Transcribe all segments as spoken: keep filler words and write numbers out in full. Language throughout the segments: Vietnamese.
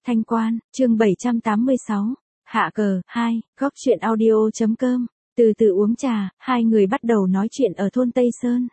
Thanh Quan, chương bảy trăm tám mươi sáu. Hạ cờ, hai, góc chuyện audio.com. Từ từ uống trà, hai người bắt đầu nói chuyện ở thôn Tây Sơn.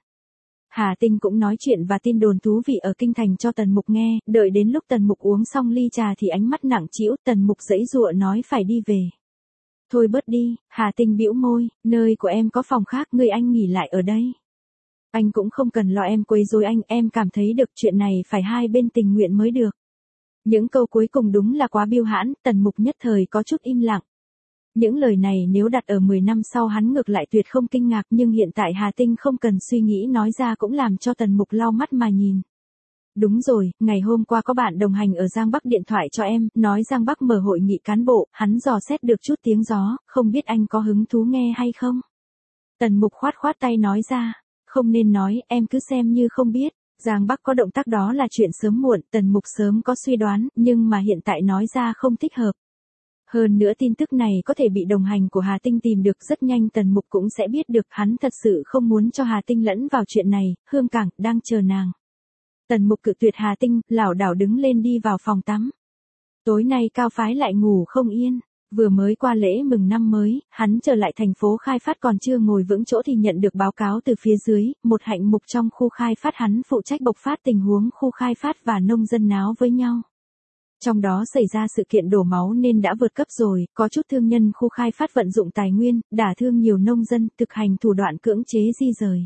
Hà Tinh cũng nói chuyện và tin đồn thú vị ở kinh thành cho Tần Mục nghe, đợi đến lúc Tần Mục uống xong ly trà thì ánh mắt nặng trĩu, Tần Mục giãy giụa nói phải đi về. Thôi bớt đi, Hà Tinh bĩu môi, nơi của em có phòng khác, người anh nghỉ lại ở đây. Anh cũng không cần lo em quấy rối anh, em cảm thấy được chuyện này phải hai bên tình nguyện mới được. Những câu cuối cùng đúng là quá biêu hãn, Tần Mục nhất thời có chút im lặng. Những lời này nếu đặt ở mười năm sau hắn ngược lại tuyệt không kinh ngạc, nhưng hiện tại Hà Tinh không cần suy nghĩ nói ra cũng làm cho Tần Mục lau mắt mà nhìn. Đúng rồi, ngày hôm qua có bạn đồng hành ở Giang Bắc điện thoại cho em, nói Giang Bắc mở hội nghị cán bộ, hắn dò xét được chút tiếng gió, không biết anh có hứng thú nghe hay không? Tần Mục khoát khoát tay nói ra, không nên nói, em cứ xem như không biết. Giang Bắc có động tác đó là chuyện sớm muộn, Tần Mục sớm có suy đoán, nhưng mà hiện tại nói ra không thích hợp. Hơn nữa tin tức này có thể bị đồng hành của Hà Tinh tìm được rất nhanh, Tần Mục cũng sẽ biết được, hắn thật sự không muốn cho Hà Tinh lẫn vào chuyện này, Hương Cảng đang chờ nàng. Tần Mục cự tuyệt Hà Tinh, lảo đảo đứng lên đi vào phòng tắm. Tối nay Cao Phái lại ngủ không yên. Vừa mới qua lễ mừng năm mới, hắn trở lại thành phố khai phát còn chưa ngồi vững chỗ thì nhận được báo cáo từ phía dưới, một hạng mục trong khu khai phát hắn phụ trách bộc phát tình huống khu khai phát và nông dân náo với nhau. Trong đó xảy ra sự kiện đổ máu nên đã vượt cấp rồi, có chút thương nhân khu khai phát vận dụng tài nguyên, đả thương nhiều nông dân, thực hành thủ đoạn cưỡng chế di rời.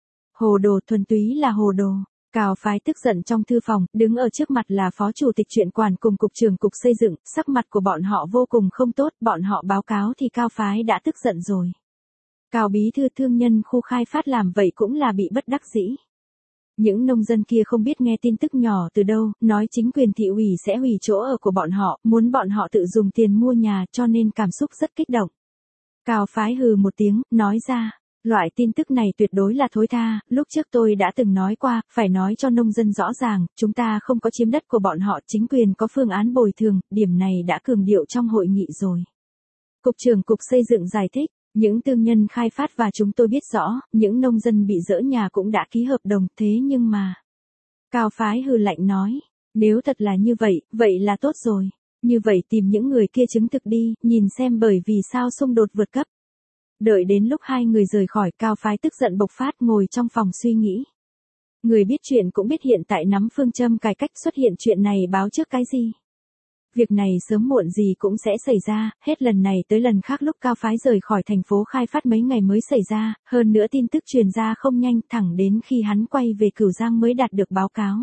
Hồ đồ, thuần túy là hồ đồ. Cao Phái tức giận trong thư phòng, đứng ở trước mặt là phó chủ tịch chuyện quản cùng cục trưởng cục xây dựng, sắc mặt của bọn họ vô cùng không tốt, bọn họ báo cáo thì Cao Phái đã tức giận rồi. Cao bí thư thương nhân khu khai phát làm vậy cũng là bị bất đắc dĩ. Những nông dân kia không biết nghe tin tức nhỏ từ đâu, nói chính quyền thị ủy sẽ hủy chỗ ở của bọn họ, muốn bọn họ tự dùng tiền mua nhà cho nên cảm xúc rất kích động. Cao Phái hừ một tiếng, nói ra. Loại tin tức này tuyệt đối là thối tha, lúc trước tôi đã từng nói qua, phải nói cho nông dân rõ ràng, chúng ta không có chiếm đất của bọn họ, chính quyền có phương án bồi thường, điểm này đã cường điệu trong hội nghị rồi. Cục trưởng cục xây dựng giải thích, những thương nhân khai phát và chúng tôi biết rõ, những nông dân bị dỡ nhà cũng đã ký hợp đồng, thế nhưng mà... Cao Phái hừ lạnh nói, nếu thật là như vậy, vậy là tốt rồi. Như vậy tìm những người kia chứng thực đi, nhìn xem bởi vì sao xung đột vượt cấp. Đợi đến lúc hai người rời khỏi, Cao Phái tức giận bộc phát ngồi trong phòng suy nghĩ. Người biết chuyện cũng biết hiện tại nắm phương châm cải cách xuất hiện chuyện này báo trước cái gì. Việc này sớm muộn gì cũng sẽ xảy ra, hết lần này tới lần khác lúc Cao Phái rời khỏi thành phố khai phát mấy ngày mới xảy ra, hơn nữa tin tức truyền ra không nhanh, thẳng đến khi hắn quay về Cửu Giang mới đạt được báo cáo.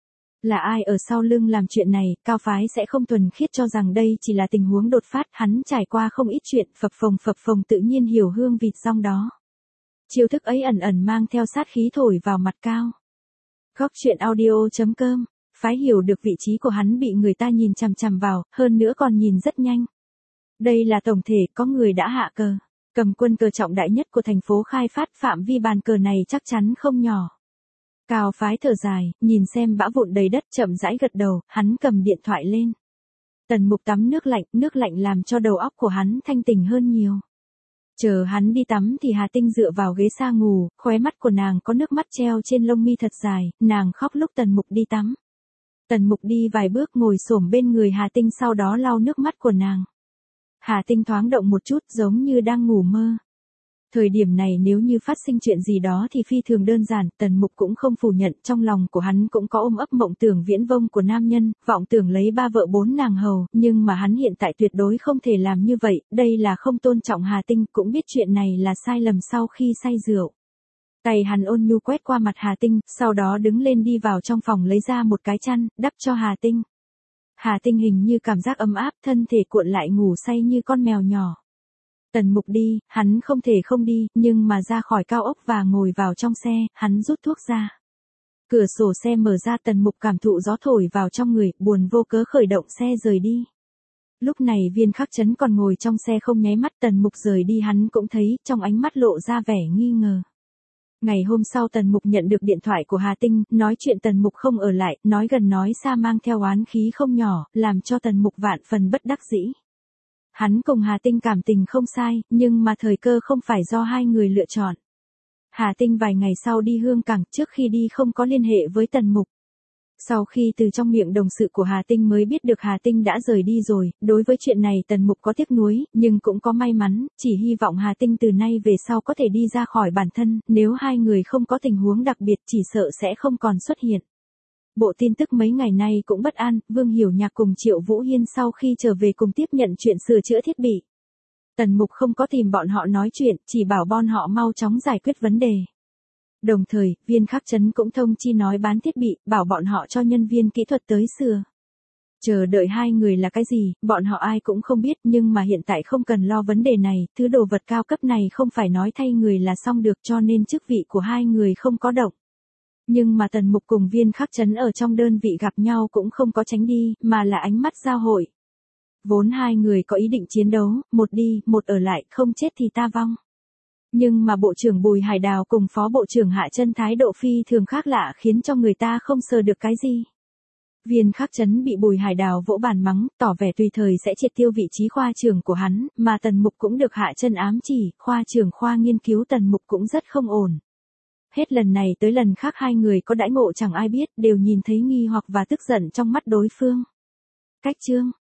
Là ai ở sau lưng làm chuyện này, Cao Phái sẽ không thuần khiết cho rằng đây chỉ là tình huống đột phát, hắn trải qua không ít chuyện, phập phồng phập phồng tự nhiên hiểu hương vịt rong đó. Chiêu thức ấy ẩn ẩn mang theo sát khí thổi vào mặt Cao. Góc chuyện audio.com, Phái hiểu được vị trí của hắn bị người ta nhìn chằm chằm vào, hơn nữa còn nhìn rất nhanh. Đây là tổng thể, có người đã hạ cờ, cầm quân cờ trọng đại nhất của thành phố khai phát, phạm vi bàn cờ này chắc chắn không nhỏ. Cao Phái thở dài, nhìn xem bã vụn đầy đất, chậm rãi gật đầu, hắn cầm điện thoại lên. Tần Mục tắm nước lạnh, nước lạnh làm cho đầu óc của hắn thanh tỉnh hơn nhiều. Chờ hắn đi tắm thì Hà Tinh dựa vào ghế sa ngủ, khóe mắt của nàng có nước mắt treo trên lông mi thật dài, nàng khóc lúc Tần Mục đi tắm. Tần Mục đi vài bước ngồi xổm bên người Hà Tinh sau đó lau nước mắt của nàng. Hà Tinh thoáng động một chút giống như đang ngủ mơ. Thời điểm này nếu như phát sinh chuyện gì đó thì phi thường đơn giản, Tần Mục cũng không phủ nhận, trong lòng của hắn cũng có ôm ấp mộng tưởng viễn vông của nam nhân, vọng tưởng lấy ba vợ bốn nàng hầu, nhưng mà hắn hiện tại tuyệt đối không thể làm như vậy, đây là không tôn trọng Hà Tinh, cũng biết chuyện này là sai lầm sau khi say rượu. Tay hắn ôn nhu quét qua mặt Hà Tinh, sau đó đứng lên đi vào trong phòng lấy ra một cái chăn, đắp cho Hà Tinh. Hà Tinh hình như cảm giác ấm áp, thân thể cuộn lại ngủ say như con mèo nhỏ. Tần Mục đi, hắn không thể không đi, nhưng mà ra khỏi cao ốc và ngồi vào trong xe, hắn rút thuốc ra. Cửa sổ xe mở ra, Tần Mục cảm thụ gió thổi vào trong người, buồn vô cớ khởi động xe rời đi. Lúc này Viên Khắc Trấn còn ngồi trong xe không nháy mắt, Tần Mục rời đi hắn cũng thấy, trong ánh mắt lộ ra vẻ nghi ngờ. Ngày hôm sau Tần Mục nhận được điện thoại của Hà Tinh, nói chuyện Tần Mục không ở lại, nói gần nói xa mang theo oán khí không nhỏ, làm cho Tần Mục vạn phần bất đắc dĩ. Hắn cùng Hà Tinh cảm tình không sai, nhưng mà thời cơ không phải do hai người lựa chọn. Hà Tinh vài ngày sau đi Hương Cảng, trước khi đi không có liên hệ với Tần Mục. Sau khi từ trong miệng đồng sự của Hà Tinh mới biết được Hà Tinh đã rời đi rồi, đối với chuyện này Tần Mục có tiếc nuối, nhưng cũng có may mắn, chỉ hy vọng Hà Tinh từ nay về sau có thể đi ra khỏi bản thân, nếu hai người không có tình huống đặc biệt chỉ sợ sẽ không còn xuất hiện. Bộ tin tức mấy ngày nay cũng bất an, Vương Hiểu Nhạc cùng Triệu Vũ Hiên sau khi trở về cùng tiếp nhận chuyện sửa chữa thiết bị. Tần Mục không có tìm bọn họ nói chuyện, chỉ bảo bọn họ mau chóng giải quyết vấn đề. Đồng thời, Viên Khắc Trấn cũng thông chi nói bán thiết bị, bảo bọn họ cho nhân viên kỹ thuật tới sửa. Chờ đợi hai người là cái gì, bọn họ ai cũng không biết, nhưng mà hiện tại không cần lo vấn đề này, thứ đồ vật cao cấp này không phải nói thay người là xong được, cho nên chức vị của hai người không có động. Nhưng mà Tần Mục cùng Viên Khắc Trấn ở trong đơn vị gặp nhau cũng không có tránh đi, mà là ánh mắt giao hội. Vốn hai người có ý định chiến đấu, một đi, một ở lại, không chết thì ta vong. Nhưng mà Bộ trưởng Bùi Hải Đào cùng Phó Bộ trưởng Hạ Trân thái độ phi thường khác lạ khiến cho người ta không sờ được cái gì. Viên Khắc Trấn bị Bùi Hải Đào vỗ bàn mắng, tỏ vẻ tùy thời sẽ triệt tiêu vị trí khoa trưởng của hắn, mà Tần Mục cũng được Hạ Trân ám chỉ, khoa trưởng khoa nghiên cứu Tần Mục cũng rất không ổn. Hết lần này tới lần khác hai người có đãi ngộ chẳng ai biết, đều nhìn thấy nghi hoặc và tức giận trong mắt đối phương. Cách chương